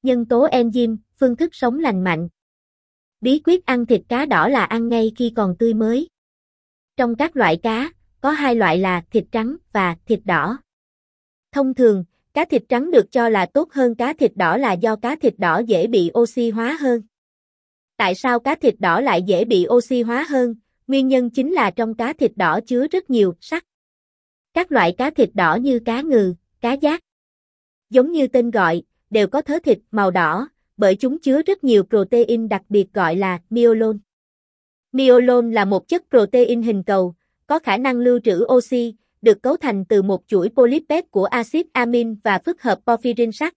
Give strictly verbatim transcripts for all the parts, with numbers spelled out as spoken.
Nhân tố enzyme, phương thức sống lành mạnh. Bí quyết ăn thịt cá đỏ là ăn ngay khi còn tươi mới. Trong các loại cá, có hai loại là thịt trắng và thịt đỏ. Thông thường, cá thịt trắng được cho là tốt hơn cá thịt đỏ là do cá thịt đỏ dễ bị oxy hóa hơn. Tại sao cá thịt đỏ lại dễ bị oxy hóa hơn? Nguyên nhân chính là trong cá thịt đỏ chứa rất nhiều sắt. Các loại cá thịt đỏ như cá ngừ, cá giác, giống như tên gọi, đều có thớ thịt màu đỏ, bởi chúng chứa rất nhiều protein đặc biệt gọi là myelin. Myelin là một chất protein hình cầu, có khả năng lưu trữ oxy, được cấu thành từ một chuỗi polypeptide của axit amin và phức hợp porphyrin sắt.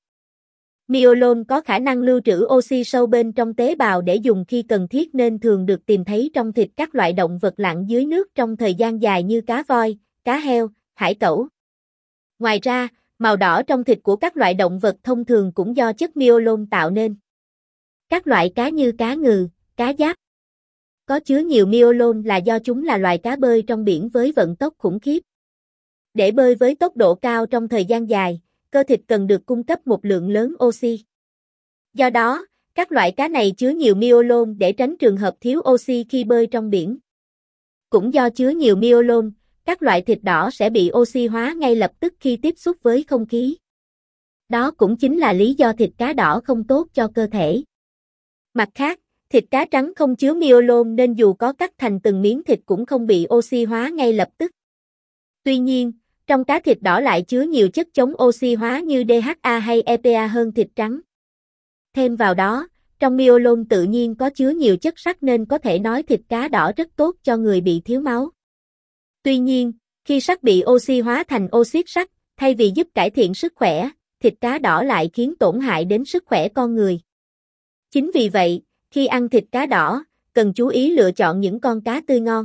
Myelin có khả năng lưu trữ oxy sâu bên trong tế bào để dùng khi cần thiết nên thường được tìm thấy trong thịt các loại động vật lặn dưới nước trong thời gian dài như cá voi, cá heo, hải cẩu. Ngoài ra, màu đỏ trong thịt của các loại động vật thông thường cũng do chất myelin tạo nên. Các loại cá như cá ngừ, cá giáp có chứa nhiều myelin là do chúng là loài cá bơi trong biển với vận tốc khủng khiếp. Để bơi với tốc độ cao trong thời gian dài, cơ thịt cần được cung cấp một lượng lớn oxy. Do đó, các loại cá này chứa nhiều myelin để tránh trường hợp thiếu oxy khi bơi trong biển. Cũng do chứa nhiều myelin, các loại thịt đỏ sẽ bị oxy hóa ngay lập tức khi tiếp xúc với không khí. Đó cũng chính là lý do thịt cá đỏ không tốt cho cơ thể. Mặt khác, thịt cá trắng không chứa myelin nên dù có cắt thành từng miếng thịt cũng không bị oxy hóa ngay lập tức. Tuy nhiên, trong cá thịt đỏ lại chứa nhiều chất chống oxy hóa như đê hát a hay e pê a hơn thịt trắng. Thêm vào đó, trong myelin tự nhiên có chứa nhiều chất sắt nên có thể nói thịt cá đỏ rất tốt cho người bị thiếu máu. Tuy nhiên, khi sắt bị oxy hóa thành oxit sắt, thay vì giúp cải thiện sức khỏe, thịt cá đỏ lại khiến tổn hại đến sức khỏe con người. Chính vì vậy, khi ăn thịt cá đỏ, cần chú ý lựa chọn những con cá tươi ngon.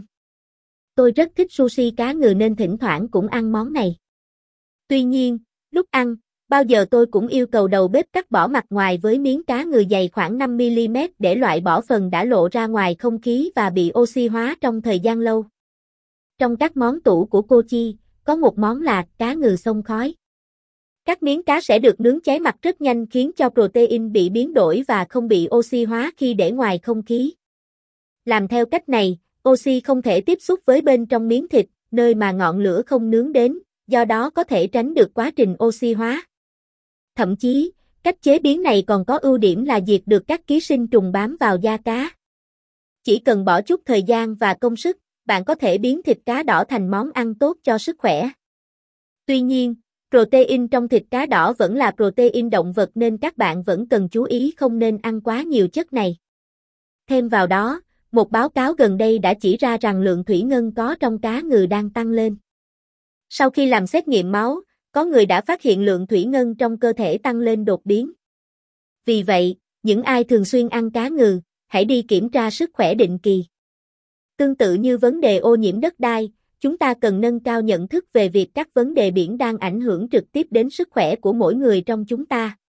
Tôi rất thích sushi cá ngừ nên thỉnh thoảng cũng ăn món này. Tuy nhiên, lúc ăn, bao giờ tôi cũng yêu cầu đầu bếp cắt bỏ mặt ngoài với miếng cá ngừ dày khoảng năm mi li mét để loại bỏ phần đã lộ ra ngoài không khí và bị oxy hóa trong thời gian lâu. Trong các món tủ của Kochi, có một món là cá ngừ xông khói. Các miếng cá sẽ được nướng cháy mặt rất nhanh khiến cho protein bị biến đổi và không bị oxy hóa khi để ngoài không khí. Làm theo cách này, oxy không thể tiếp xúc với bên trong miếng thịt, nơi mà ngọn lửa không nướng đến, do đó có thể tránh được quá trình oxy hóa. Thậm chí, cách chế biến này còn có ưu điểm là diệt được các ký sinh trùng bám vào da cá. Chỉ cần bỏ chút thời gian và công sức, bạn có thể biến thịt cá đỏ thành món ăn tốt cho sức khỏe. Tuy nhiên, protein trong thịt cá đỏ vẫn là protein động vật nên các bạn vẫn cần chú ý không nên ăn quá nhiều chất này. Thêm vào đó, một báo cáo gần đây đã chỉ ra rằng lượng thủy ngân có trong cá ngừ đang tăng lên. Sau khi làm xét nghiệm máu, có người đã phát hiện lượng thủy ngân trong cơ thể tăng lên đột biến. Vì vậy, những ai thường xuyên ăn cá ngừ, hãy đi kiểm tra sức khỏe định kỳ. Tương tự như vấn đề ô nhiễm đất đai, chúng ta cần nâng cao nhận thức về việc các vấn đề biển đang ảnh hưởng trực tiếp đến sức khỏe của mỗi người trong chúng ta.